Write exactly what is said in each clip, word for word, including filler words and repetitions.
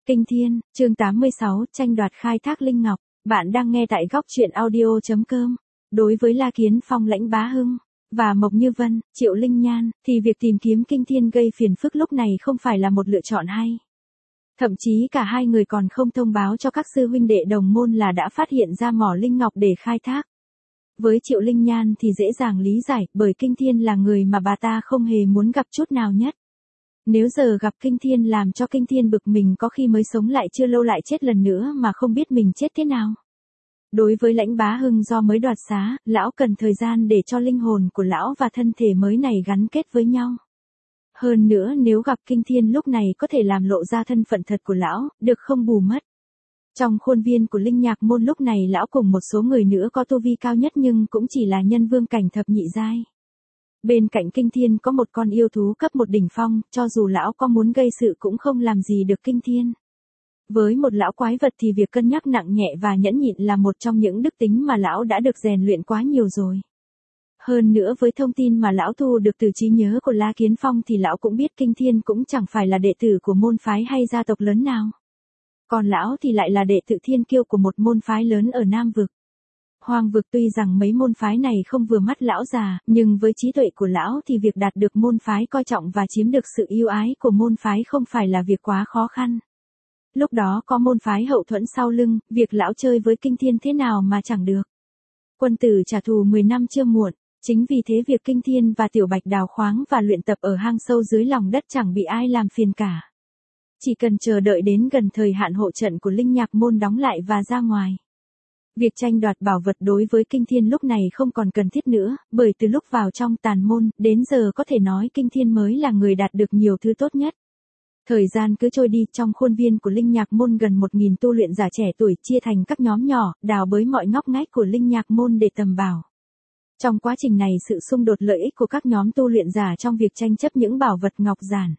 Kinh Thiên, chương tám mươi sáu, tranh đoạt khai thác linh ngọc. Bạn đang nghe tại góc truyện audio chấm com. Đối với La Kiến Phong, Lãnh Bá Hưng và Mộc Như Vân, Triệu Linh Nhan, thì việc tìm kiếm Kinh Thiên gây phiền phức lúc này không phải là một lựa chọn hay. Thậm chí cả hai người còn không thông báo cho các sư huynh đệ đồng môn là đã phát hiện ra mỏ linh ngọc để khai thác. Với Triệu Linh Nhan thì dễ dàng lý giải, bởi Kinh Thiên là người mà bà ta không hề muốn gặp chút nào nhất. Nếu giờ gặp Kinh Thiên làm cho Kinh Thiên bực mình, có khi mới sống lại chưa lâu lại chết lần nữa mà không biết mình chết thế nào. Đối với Lãnh Bá Hưng, do mới đoạt xá, lão cần thời gian để cho linh hồn của lão và thân thể mới này gắn kết với nhau. Hơn nữa, nếu gặp Kinh Thiên lúc này có thể làm lộ ra thân phận thật của lão, được không bù mất. Trong khuôn viên của Linh Nhạc Môn lúc này, lão cùng một số người nữa có tu vi cao nhất nhưng cũng chỉ là nhân vương cảnh thập nhị giai. Bên cạnh Kinh Thiên có một con yêu thú cấp một đỉnh phong, cho dù lão có muốn gây sự cũng không làm gì được Kinh Thiên. Với một lão quái vật thì việc cân nhắc nặng nhẹ và nhẫn nhịn là một trong những đức tính mà lão đã được rèn luyện quá nhiều rồi. Hơn nữa, với thông tin mà lão thu được từ trí nhớ của La Kiến Phong thì lão cũng biết Kinh Thiên cũng chẳng phải là đệ tử của môn phái hay gia tộc lớn nào. Còn lão thì lại là đệ tử thiên kiêu của một môn phái lớn ở Nam Vực. Hoang Vực. Tuy rằng mấy môn phái này không vừa mắt lão già, nhưng với trí tuệ của lão thì việc đạt được môn phái coi trọng và chiếm được sự yêu ái của môn phái không phải là việc quá khó khăn. Lúc đó có môn phái hậu thuẫn sau lưng, việc lão chơi với Kinh Thiên thế nào mà chẳng được. Quân tử trả thù mười năm chưa muộn. Chính vì thế việc Kinh Thiên và Tiểu Bạch đào khoáng và luyện tập ở hang sâu dưới lòng đất chẳng bị ai làm phiền cả. Chỉ cần chờ đợi đến gần thời hạn hộ trận của Linh Nhạc Môn đóng lại và ra ngoài. Việc tranh đoạt bảo vật đối với Kinh Thiên lúc này không còn cần thiết nữa, bởi từ lúc vào trong tàn môn, đến giờ có thể nói Kinh Thiên mới là người đạt được nhiều thứ tốt nhất. Thời gian cứ trôi đi, trong khuôn viên của Linh Nhạc Môn gần một nghìn tu luyện giả trẻ tuổi chia thành các nhóm nhỏ, đào bới mọi ngóc ngách của Linh Nhạc Môn để tầm bảo. Trong quá trình này, sự xung đột lợi ích của các nhóm tu luyện giả trong việc tranh chấp những bảo vật ngọc giản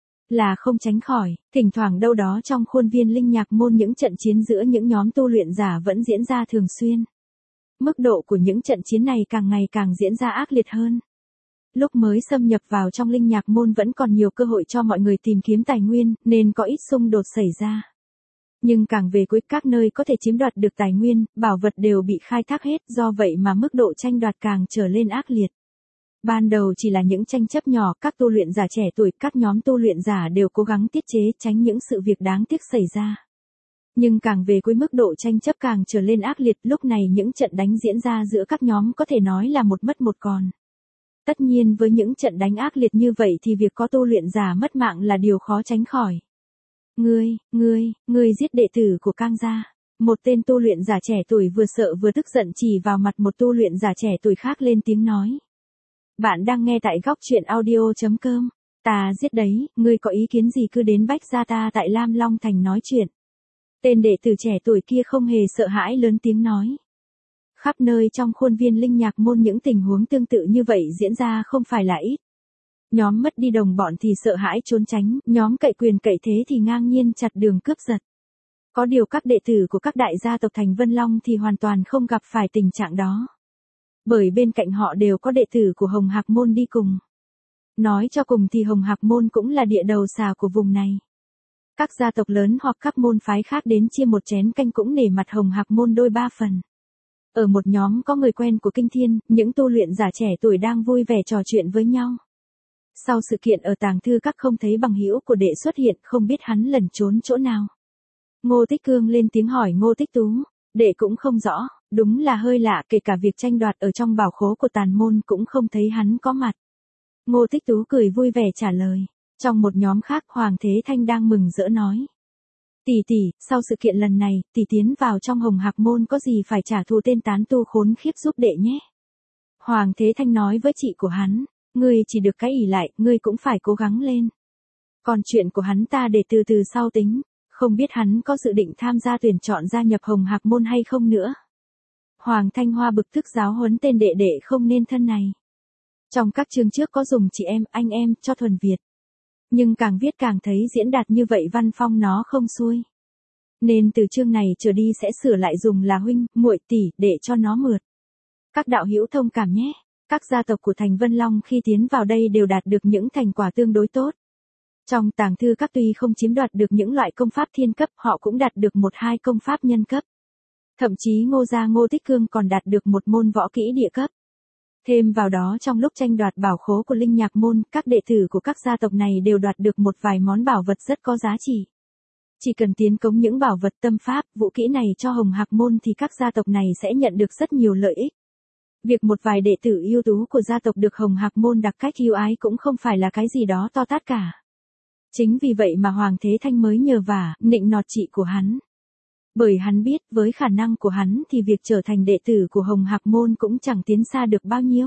là không tránh khỏi. Thỉnh thoảng đâu đó trong khuôn viên Linh Nhạc Môn, những trận chiến giữa những nhóm tu luyện giả vẫn diễn ra thường xuyên. Mức độ của những trận chiến này càng ngày càng diễn ra ác liệt hơn. Lúc mới xâm nhập vào trong Linh Nhạc Môn vẫn còn nhiều cơ hội cho mọi người tìm kiếm tài nguyên, nên có ít xung đột xảy ra. Nhưng càng về cuối, các nơi có thể chiếm đoạt được tài nguyên, bảo vật đều bị khai thác hết, do vậy mà mức độ tranh đoạt càng trở lên ác liệt. Ban đầu chỉ là những tranh chấp nhỏ, các tu luyện giả trẻ tuổi, các nhóm tu luyện giả đều cố gắng tiết chế, tránh những sự việc đáng tiếc xảy ra. Nhưng càng về cuối, mức độ tranh chấp càng trở lên ác liệt, lúc này những trận đánh diễn ra giữa các nhóm có thể nói là một mất một còn. Tất nhiên với những trận đánh ác liệt như vậy thì việc có tu luyện giả mất mạng là điều khó tránh khỏi. Ngươi, ngươi, ngươi giết đệ tử của Cang gia. Một tên tu luyện giả trẻ tuổi vừa sợ vừa tức giận chỉ vào mặt một tu luyện giả trẻ tuổi khác lên tiếng nói. Bạn đang nghe tại góc truyện audio chấm com. Ta giết đấy, ngươi có ý kiến gì cứ đến bách gia ta tại Lam Long Thành nói chuyện. Tên đệ tử trẻ tuổi kia không hề sợ hãi lớn tiếng nói. Khắp nơi trong khuôn viên Linh Nhạc Môn những tình huống tương tự như vậy diễn ra không phải là ít. Nhóm mất đi đồng bọn thì sợ hãi trốn tránh, nhóm cậy quyền cậy thế thì ngang nhiên chặt đường cướp giật. Có điều các đệ tử của các đại gia tộc Thành Vân Long thì hoàn toàn không gặp phải tình trạng đó. Bởi bên cạnh họ đều có đệ tử của Hồng Hạc Môn đi cùng. Nói cho cùng thì Hồng Hạc Môn cũng là địa đầu xà của vùng này. Các gia tộc lớn hoặc các môn phái khác đến chia một chén canh cũng nể mặt Hồng Hạc Môn đôi ba phần. Ở một nhóm có người quen của Kinh Thiên, những tu luyện giả trẻ tuổi đang vui vẻ trò chuyện với nhau. Sau sự kiện ở tàng thư các không thấy bằng hữu của đệ xuất hiện, không biết hắn lẩn trốn chỗ nào. Ngô Tích Cương lên tiếng hỏi Ngô Tích Tú, đệ cũng không rõ, đúng là hơi lạ, kể cả việc tranh đoạt ở trong bảo khố của tàn môn cũng không thấy hắn có mặt. Ngô Tích Tú cười vui vẻ trả lời. Trong một nhóm khác, Hoàng Thế Thanh đang mừng rỡ nói. Tỷ tỷ, sau sự kiện lần này, tỷ tiến vào trong Hồng Hạc Môn có gì phải trả thù tên tán tu khốn khiếp giúp đệ nhé. Hoàng Thế Thanh nói với chị của hắn, ngươi chỉ được cái ỷ lại, ngươi cũng phải cố gắng lên. Còn chuyện của hắn ta để từ từ sau tính, không biết hắn có dự định tham gia tuyển chọn gia nhập Hồng Hạc Môn hay không nữa. Hoàng Thanh Hoa bực tức giáo huấn tên đệ đệ không nên thân này. Trong các chương trước có dùng chị em, anh em, cho thuần Việt. Nhưng càng viết càng thấy diễn đạt như vậy văn phong nó không xuôi. Nên từ chương này trở đi sẽ sửa lại dùng là huynh, muội, tỷ, để cho nó mượt. Các đạo hữu thông cảm nhé. Các gia tộc của Thành Vân Long khi tiến vào đây đều đạt được những thành quả tương đối tốt. Trong tàng thư các tuy không chiếm đoạt được những loại công pháp thiên cấp, họ cũng đạt được một hai công pháp nhân cấp. Thậm chí Ngô gia Ngô Tích Cương còn đạt được một môn võ kỹ địa cấp. Thêm vào đó trong lúc tranh đoạt bảo khố của Linh Nhạc môn, các đệ tử của các gia tộc này đều đoạt được một vài món bảo vật rất có giá trị. Chỉ cần tiến cống những bảo vật tâm pháp, vũ kỹ này cho Hồng Hạc môn thì các gia tộc này sẽ nhận được rất nhiều lợi ích. Việc một vài đệ tử ưu tú của gia tộc được Hồng Hạc môn đặc cách ưu ái cũng không phải là cái gì đó to tát cả. Chính vì vậy mà Hoàng Thế Thanh mới nhờ vả, nịnh nọt chị của hắn. Bởi hắn biết với khả năng của hắn thì việc trở thành đệ tử của Hồng Hạc môn cũng chẳng tiến xa được bao nhiêu.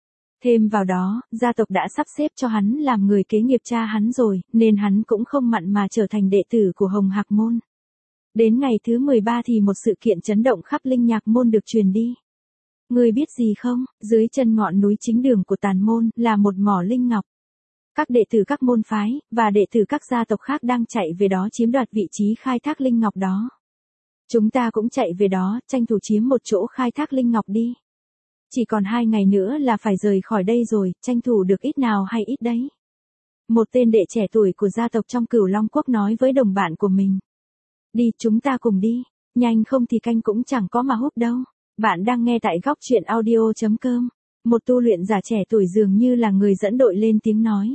Thêm vào đó, gia tộc đã sắp xếp cho hắn làm người kế nghiệp cha hắn rồi, nên hắn cũng không mặn mà trở thành đệ tử của Hồng Hạc môn. Đến ngày thứ mười ba thì một sự kiện chấn động khắp Linh Nhạc môn được truyền đi. Ngươi biết gì không, dưới chân ngọn núi chính đường của Tàn môn là một mỏ linh ngọc. Các đệ tử các môn phái, và đệ tử các gia tộc khác đang chạy về đó chiếm đoạt vị trí khai thác linh ngọc đó. Chúng ta cũng chạy về đó, tranh thủ chiếm một chỗ khai thác linh ngọc đi. Chỉ còn hai ngày nữa là phải rời khỏi đây rồi, tranh thủ được ít nào hay ít đấy. Một tên đệ trẻ tuổi của gia tộc trong Cửu Long Quốc nói với đồng bạn của mình. Đi, chúng ta cùng đi, nhanh không thì canh cũng chẳng có mà húp đâu. Bạn đang nghe tại góc truyện audio chấm com. Một tu luyện giả trẻ tuổi dường như là người dẫn đội lên tiếng nói.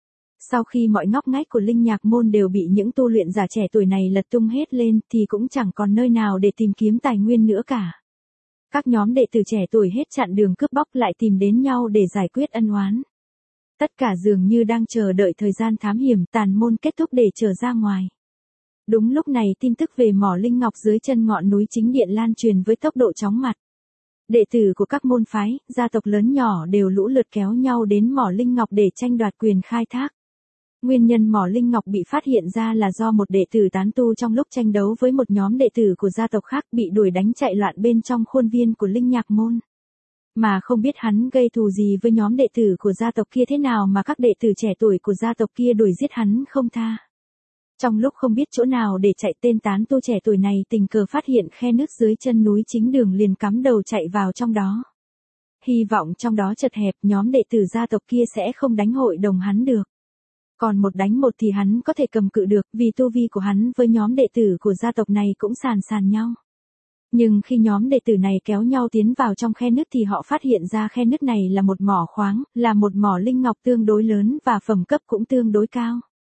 Sau khi mọi ngóc ngách của Linh Nhạc môn đều bị những tu luyện giả trẻ tuổi này lật tung hết lên thì cũng chẳng còn nơi nào để tìm kiếm tài nguyên nữa cả. Các nhóm đệ tử trẻ tuổi hết chặn đường cướp bóc lại tìm đến nhau để giải quyết ân oán. Tất cả dường như đang chờ đợi thời gian thám hiểm Tàn môn kết thúc để trở ra ngoài. Đúng lúc này tin tức về mỏ linh ngọc dưới chân ngọn núi chính điện lan truyền với tốc độ chóng mặt. Đệ tử của các môn phái, gia tộc lớn nhỏ đều lũ lượt kéo nhau đến mỏ linh ngọc để tranh đoạt quyền khai thác. Nguyên nhân mỏ linh ngọc bị phát hiện ra là do một đệ tử tán tu trong lúc tranh đấu với một nhóm đệ tử của gia tộc khác bị đuổi đánh chạy loạn bên trong khuôn viên của Linh Nhạc môn. Mà không biết hắn gây thù gì với nhóm đệ tử của gia tộc kia thế nào mà các đệ tử trẻ tuổi của gia tộc kia đuổi giết hắn không tha. Trong lúc không biết chỗ nào để chạy, tên tán tu trẻ tuổi này tình cờ phát hiện khe nước dưới chân núi chính đường, liền cắm đầu chạy vào trong đó. Hy vọng trong đó chật hẹp nhóm đệ tử gia tộc kia sẽ không đánh hội đồng hắn được. Còn một đánh một thì hắn có thể cầm cự được, vì tu vi của hắn với nhóm đệ tử của gia tộc này cũng sàn sàn nhau. Nhưng khi nhóm đệ tử này kéo nhau tiến vào trong khe nước thì họ phát hiện ra khe nước này là một mỏ khoáng, là một mỏ linh ngọc tương đối lớn và phẩm cấp cũng tương đối cao.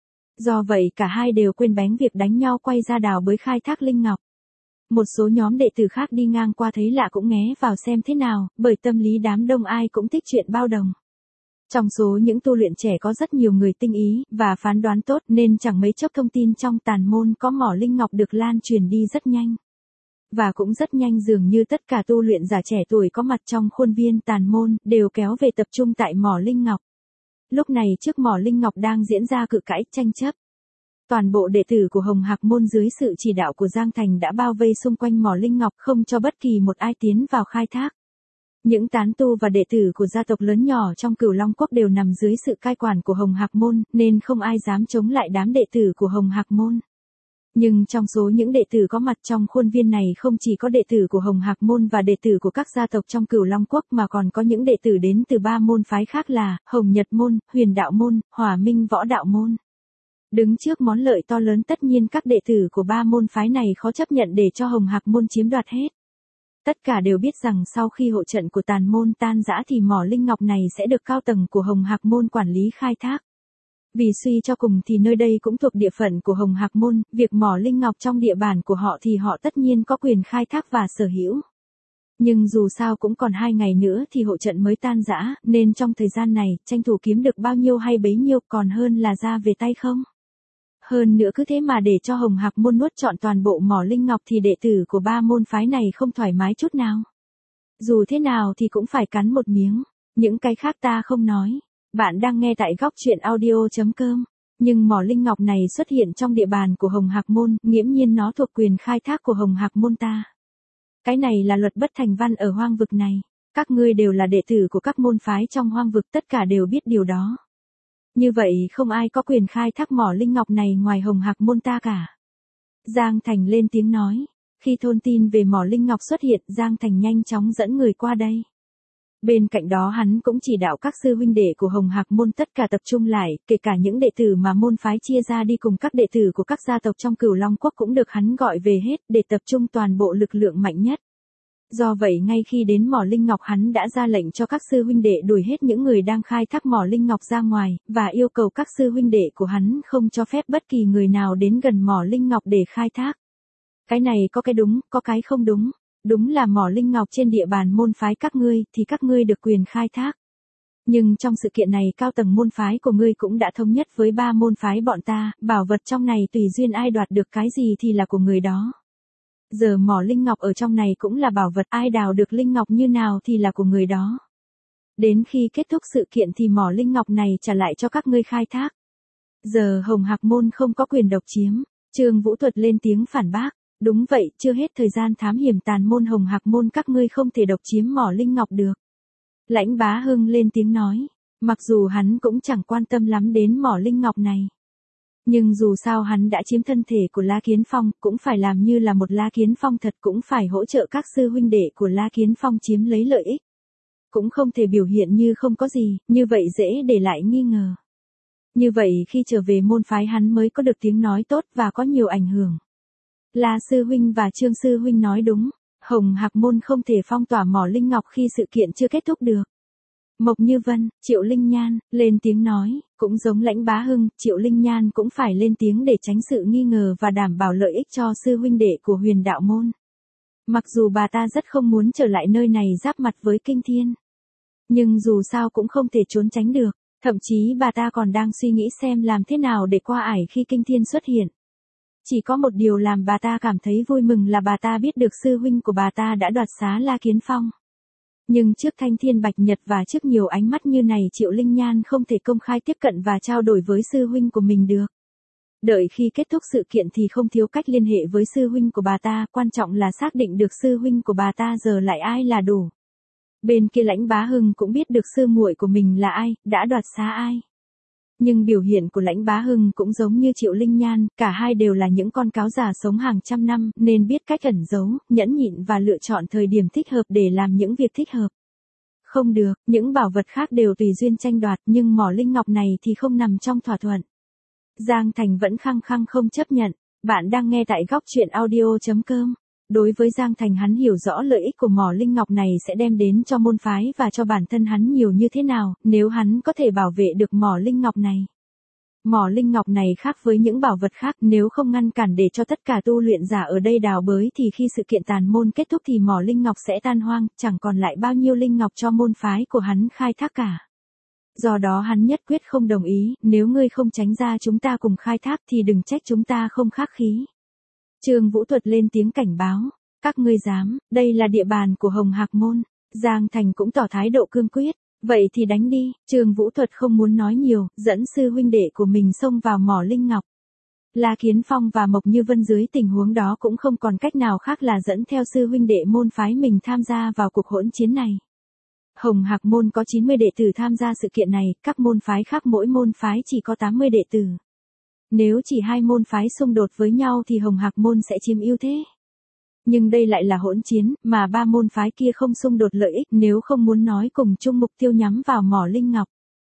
Do vậy cả hai đều quên bén việc đánh nhau quay ra đào bới khai thác linh ngọc. Một số nhóm đệ tử khác đi ngang qua thấy lạ cũng nghé vào xem thế nào, bởi tâm lý đám đông ai cũng thích chuyện bao đồng. Trong số những tu luyện trẻ có rất nhiều người tinh ý và phán đoán tốt nên chẳng mấy chốc thông tin trong Tàn môn có mỏ linh ngọc được lan truyền đi rất nhanh. Và cũng rất nhanh dường như tất cả tu luyện giả trẻ tuổi có mặt trong khuôn viên Tàn môn đều kéo về tập trung tại mỏ linh ngọc. Lúc này trước mỏ linh ngọc đang diễn ra cự cãi tranh chấp. Toàn bộ đệ tử của Hồng Hạc môn dưới sự chỉ đạo của Giang Thành đã bao vây xung quanh mỏ linh ngọc, không cho bất kỳ một ai tiến vào khai thác. Những tán tu và đệ tử của gia tộc lớn nhỏ trong Cửu Long Quốc đều nằm dưới sự cai quản của Hồng Hạc môn, nên không ai dám chống lại đám đệ tử của Hồng Hạc môn. Nhưng trong số những đệ tử có mặt trong khuôn viên này không chỉ có đệ tử của Hồng Hạc môn và đệ tử của các gia tộc trong Cửu Long Quốc mà còn có những đệ tử đến từ ba môn phái khác là Hồng Nhật môn, Huyền Đạo môn, Hỏa Minh Võ Đạo môn. Đứng trước món lợi to lớn, tất nhiên các đệ tử của ba môn phái này khó chấp nhận để cho Hồng Hạc môn chiếm đoạt hết. Tất cả đều biết rằng sau khi hộ trận của Tàn môn tan rã thì mỏ linh ngọc này sẽ được cao tầng của Hồng Hạc môn quản lý khai thác. Vì suy cho cùng thì nơi đây cũng thuộc địa phận của Hồng Hạc môn, việc mỏ linh ngọc trong địa bàn của họ thì họ tất nhiên có quyền khai thác và sở hữu. Nhưng dù sao cũng còn hai ngày nữa thì hộ trận mới tan rã, nên trong thời gian này, tranh thủ kiếm được bao nhiêu hay bấy nhiêu còn hơn là ra về tay không. Hơn nữa cứ thế mà để cho Hồng Hạc môn nuốt trọn toàn bộ mỏ linh ngọc thì đệ tử của ba môn phái này không thoải mái chút nào. Dù thế nào thì cũng phải cắn một miếng, những cái khác ta không nói. Bạn đang nghe tại góc truyện audio chấm com. Nhưng mỏ linh ngọc này xuất hiện trong địa bàn của Hồng Hạc môn, nghiễm nhiên nó thuộc quyền khai thác của Hồng Hạc môn ta. Cái này là luật bất thành văn ở hoang vực này. Các ngươi đều là đệ tử của các môn phái trong hoang vực, tất cả đều biết điều đó. Như vậy không ai có quyền khai thác mỏ linh ngọc này ngoài Hồng Hạc môn ta cả. Giang Thành lên tiếng nói. Khi thông tin về mỏ linh ngọc xuất hiện, Giang Thành nhanh chóng dẫn người qua đây. Bên cạnh đó hắn cũng chỉ đạo các sư huynh đệ của Hồng Hạc môn tất cả tập trung lại, kể cả những đệ tử mà môn phái chia ra đi cùng các đệ tử của các gia tộc trong Cửu Long quốc cũng được hắn gọi về hết để tập trung toàn bộ lực lượng mạnh nhất. Do vậy ngay khi đến mỏ linh ngọc hắn đã ra lệnh cho các sư huynh đệ đuổi hết những người đang khai thác mỏ linh ngọc ra ngoài, và yêu cầu các sư huynh đệ của hắn không cho phép bất kỳ người nào đến gần mỏ linh ngọc để khai thác. Cái này có cái đúng, có cái không đúng. Đúng là mỏ linh ngọc trên địa bàn môn phái các ngươi thì các ngươi được quyền khai thác. Nhưng trong sự kiện này cao tầng môn phái của ngươi cũng đã thống nhất với ba môn phái bọn ta, bảo vật trong này tùy duyên ai đoạt được cái gì thì là của người đó. Giờ mỏ linh ngọc ở trong này cũng là bảo vật, ai đào được linh ngọc như nào thì là của người đó. Đến khi kết thúc sự kiện thì mỏ linh ngọc này trả lại cho các ngươi khai thác. Giờ Hồng Hạc môn không có quyền độc chiếm. Trương Vũ Thuật lên tiếng phản bác. Đúng vậy, chưa hết thời gian thám hiểm tàn môn Hồng Hạc môn các ngươi không thể độc chiếm mỏ linh ngọc được. Lãnh Bá Hưng lên tiếng nói, mặc dù hắn cũng chẳng quan tâm lắm đến mỏ linh ngọc này. Nhưng dù sao hắn đã chiếm thân thể của La Kiến Phong, cũng phải làm như là một La Kiến Phong thật, cũng phải hỗ trợ các sư huynh đệ của La Kiến Phong chiếm lấy lợi ích. Cũng không thể biểu hiện như không có gì, như vậy dễ để lại nghi ngờ. Như vậy khi trở về môn phái hắn mới có được tiếng nói tốt và có nhiều ảnh hưởng. La sư huynh và Trương sư huynh nói đúng, Hồng Hạc môn không thể phong tỏa mỏ linh ngọc khi sự kiện chưa kết thúc được. Mộc Như Vân, Triệu Linh Nhan, lên tiếng nói, cũng giống Lãnh Bá Hưng, Triệu Linh Nhan cũng phải lên tiếng để tránh sự nghi ngờ và đảm bảo lợi ích cho sư huynh đệ của Huyền Đạo môn. Mặc dù bà ta rất không muốn trở lại nơi này giáp mặt với Kinh Thiên. Nhưng dù sao cũng không thể trốn tránh được, thậm chí bà ta còn đang suy nghĩ xem làm thế nào để qua ải khi Kinh Thiên xuất hiện. Chỉ có một điều làm bà ta cảm thấy vui mừng là bà ta biết được sư huynh của bà ta đã đoạt xá La Kiến Phong. Nhưng trước Thanh Thiên Bạch Nhật và trước nhiều ánh mắt như này Triệu Linh Nhan không thể công khai tiếp cận và trao đổi với sư huynh của mình được. Đợi khi kết thúc sự kiện thì không thiếu cách liên hệ với sư huynh của bà ta, quan trọng là xác định được sư huynh của bà ta giờ lại ai là đủ. Bên kia Lãnh Bá Hưng cũng biết được sư muội của mình là ai, đã đoạt xá ai. Nhưng biểu hiện của Lãnh Bá Hưng cũng giống như Triệu Linh Nhan, cả hai đều là những con cáo già sống hàng trăm năm, nên biết cách ẩn giấu, nhẫn nhịn và lựa chọn thời điểm thích hợp để làm những việc thích hợp. Không được, những bảo vật khác đều tùy duyên tranh đoạt, nhưng mỏ linh ngọc này thì không nằm trong thỏa thuận. Giang Thành vẫn khăng khăng không chấp nhận. Bạn đang nghe tại góc truyện audio chấm com. Đối với Giang Thành hắn hiểu rõ lợi ích của mỏ linh ngọc này sẽ đem đến cho môn phái và cho bản thân hắn nhiều như thế nào, nếu hắn có thể bảo vệ được mỏ linh ngọc này. Mỏ linh ngọc này khác với những bảo vật khác, nếu không ngăn cản để cho tất cả tu luyện giả ở đây đào bới thì khi sự kiện tàn môn kết thúc thì mỏ linh ngọc sẽ tan hoang, chẳng còn lại bao nhiêu linh ngọc cho môn phái của hắn khai thác cả. Do đó hắn nhất quyết không đồng ý, nếu ngươi không tránh ra chúng ta cùng khai thác thì đừng trách chúng ta không khách khí. Trương Vũ Thuật lên tiếng cảnh báo, các ngươi dám, đây là địa bàn của Hồng Hạc môn. Giang Thành cũng tỏ thái độ cương quyết, vậy thì đánh đi. Trương Vũ Thuật không muốn nói nhiều, dẫn sư huynh đệ của mình xông vào mỏ linh ngọc. La Kiến Phong và Mộc Như Vân dưới tình huống đó cũng không còn cách nào khác là dẫn theo sư huynh đệ môn phái mình tham gia vào cuộc hỗn chiến này. Hồng Hạc môn có chín mươi đệ tử tham gia sự kiện này, các môn phái khác mỗi môn phái chỉ có tám mươi đệ tử. Nếu chỉ hai môn phái xung đột với nhau thì Hồng Hạc môn sẽ chiếm ưu thế. Nhưng đây lại là hỗn chiến, mà ba môn phái kia không xung đột lợi ích, nếu không muốn nói cùng chung mục tiêu nhắm vào mỏ linh ngọc.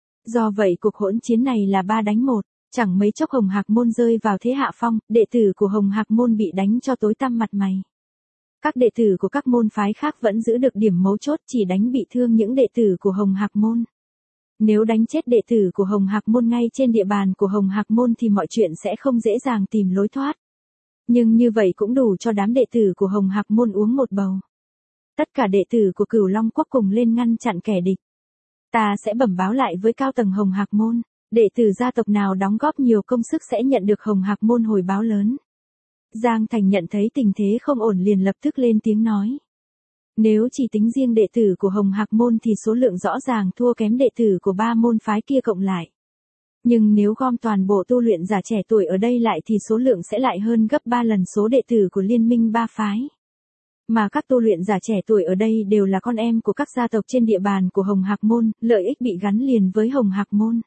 Do vậy cuộc hỗn chiến này là ba đánh một, chẳng mấy chốc Hồng Hạc môn rơi vào thế hạ phong, đệ tử của Hồng Hạc môn bị đánh cho tối tăm mặt mày. Các đệ tử của các môn phái khác vẫn giữ được điểm mấu chốt, chỉ đánh bị thương những đệ tử của Hồng Hạc môn. Nếu đánh chết đệ tử của Hồng Hạc môn ngay trên địa bàn của Hồng Hạc môn thì mọi chuyện sẽ không dễ dàng tìm lối thoát. Nhưng như vậy cũng đủ cho đám đệ tử của Hồng Hạc môn uống một bầu. Tất cả đệ tử của Cửu Long quốc cùng lên ngăn chặn kẻ địch. Ta sẽ bẩm báo lại với cao tầng Hồng Hạc môn, đệ tử gia tộc nào đóng góp nhiều công sức sẽ nhận được Hồng Hạc môn hồi báo lớn. Giang Thành nhận thấy tình thế không ổn liền lập tức lên tiếng nói. Nếu chỉ tính riêng đệ tử của Hồng Hạc môn thì số lượng rõ ràng thua kém đệ tử của ba môn phái kia cộng lại. Nhưng nếu gom toàn bộ tu luyện giả trẻ tuổi ở đây lại thì số lượng sẽ lại hơn gấp ba lần số đệ tử của liên minh ba phái. Mà các tu luyện giả trẻ tuổi ở đây đều là con em của các gia tộc trên địa bàn của Hồng Hạc môn, lợi ích bị gắn liền với Hồng Hạc môn.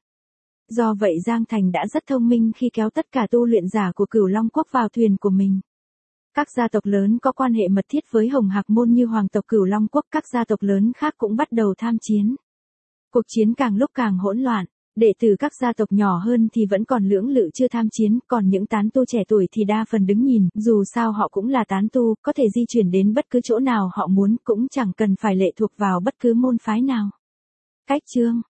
Do vậy Giang Thành đã rất thông minh khi kéo tất cả tu luyện giả của Cửu Long quốc vào thuyền của mình. Các gia tộc lớn có quan hệ mật thiết với Hồng Hạc Môn như Hoàng tộc Cửu Long Quốc, các gia tộc lớn khác cũng bắt đầu tham chiến. Cuộc chiến càng lúc càng hỗn loạn, đệ tử các gia tộc nhỏ hơn thì vẫn còn lưỡng lự chưa tham chiến, còn những tán tu trẻ tuổi thì đa phần đứng nhìn, dù sao họ cũng là tán tu, có thể di chuyển đến bất cứ chỗ nào họ muốn, cũng chẳng cần phải lệ thuộc vào bất cứ môn phái nào. Cách chương